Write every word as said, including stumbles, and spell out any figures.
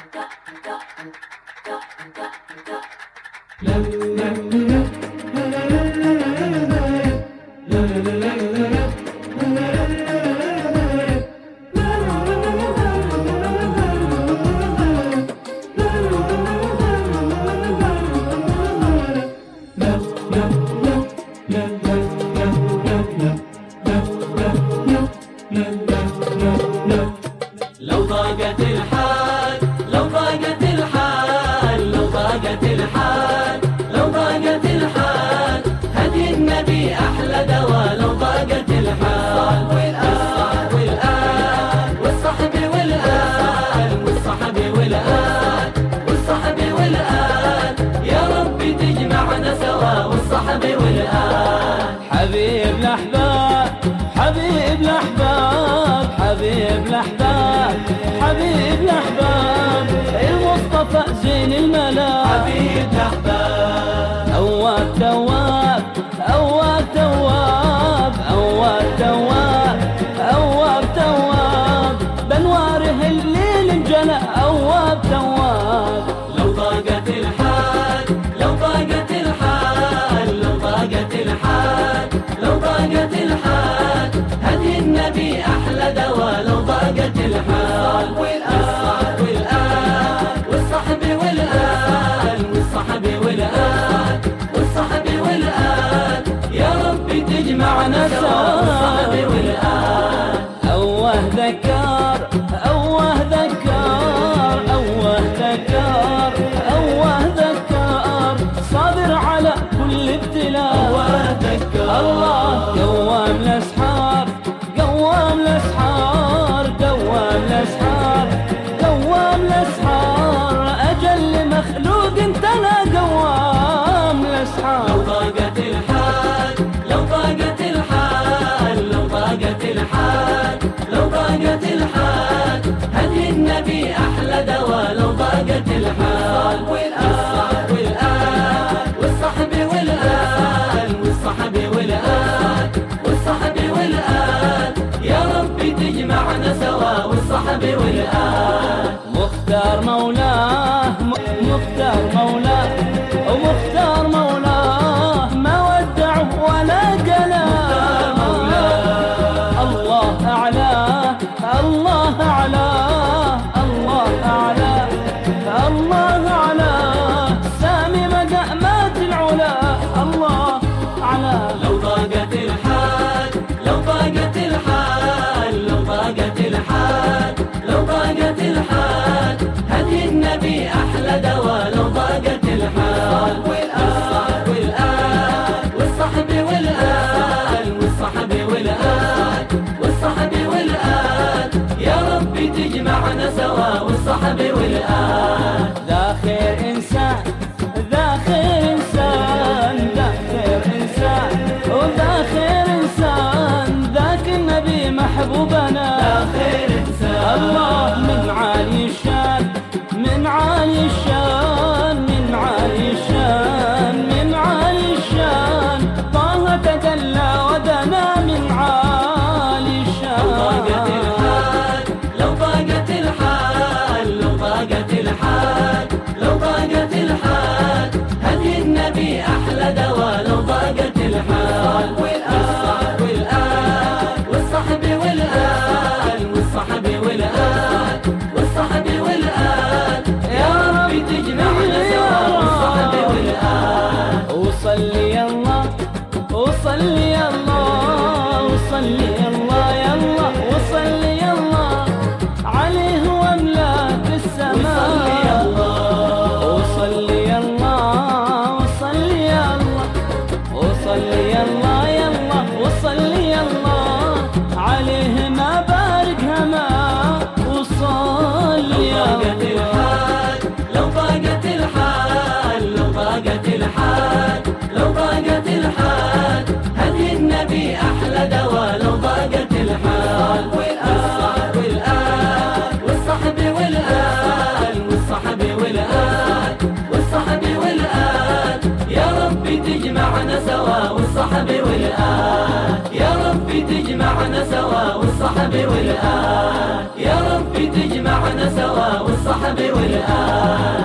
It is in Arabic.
لو ضاقت الحال لو ضاقت الحال لو ضاقت الحال لو ضاقت الحال هدي النبي أحلى دواء. لو ضاقت الحال والآل والآل والصحب والآل والصحب والآل والصحب والآل يا ربي تجمعنا سوا والصحب والآل. حبيب الأحباب حبيب الأحباب حبيب الأحباب حبيب الأحباب المصطفى زين الملا. حبيب الأحباب أواب تواب أواب تواب أواب تواب أواب تواب بنواره الليل انجلى. أواب تواب لو ضاقت الحال لو ضاقت الحال لو ضاقت الحال لو ضاقت الحال هدي النبي أحلى دواء. لو ضاقت الحال والآل والآل والصحب والآل والصحب والآل والصحب والآل يا ربي تجمعنا سوا والصحب والآل. أوه ذكر أوه ذكر أوه ذكر أوه ذكر صابر على كل ابتلاء. أوه ذكر الله قوام الأسحار قوام الأسحار قوام الأسحار قوام الأسحار أجل مخلوق تلا قوام الأسحار. لو ضاقت الحال لو ضاقت الحال لو ضاقت الحال لو ضاقت الحال هدي النبي أحلى دواء. لو ضاقت الحال والآل والآل والصحب والآل والصحب والآل والصحب والآل يا ربي تجمعنا سوا والصحب والآل. مختار مولاه مختار مولاه ومختار مولاه ما ودعه ولا قلاه. الله أعلاه الله أعلاه الله أعلاه الله أعلاه سامي مقامات العلا. الله أعلاه لو ضاقت الحال لو ضاقت الحال لو ضاقت الحال لو ضاقت الحال هدي النبي أحلى دواء. لو ضاقت الحال والآل والآل والصحب والآل والصحب والآل والصحب والآل يا ربي تجمعنا سوا والصحب والآل. ذا خير إنسان ذا خير إنسان ذا خير إنسان وذا خير إنسان ذاك النبي محبوبنا. ذا خير إنسان الله من عالي الشان من عالي الشان من عالي الشان من عالي الشان طه تجلى ودنا من عالي الشان. لو ضاقت الحال لو ضاقت الحال لو ضاقت الحال لو ضاقت الحال هدي النبي أحلى دواء. لو ضاقت الحال والآل والآل والصحب والآل والصحب والآل والصحب والآل يا ربي تجمعنا سوا والصحب والآل. وصلي الله وصلي الله وصلي الله يا الله وصلي الله عليه واملاك السماء. وصلي الله وصلي الله وصلي الله يا الله وصلي الله عليه ما بارك هما. وصلي لو ضاقت الحال لو ضاقت الحال لو ضاقت الحال لو ضاقت الحال هدي النبي أحلى دواء. لو ضاقت الحال والآل والآل والصحب والآل والصحب والآل والصحب والآل يا ربي تجمعنا سوا والصحب والآل. يا ربي تجمعنا سوا والصحب والآل يا ربي تجمعنا معنا سوا والصحب والآل.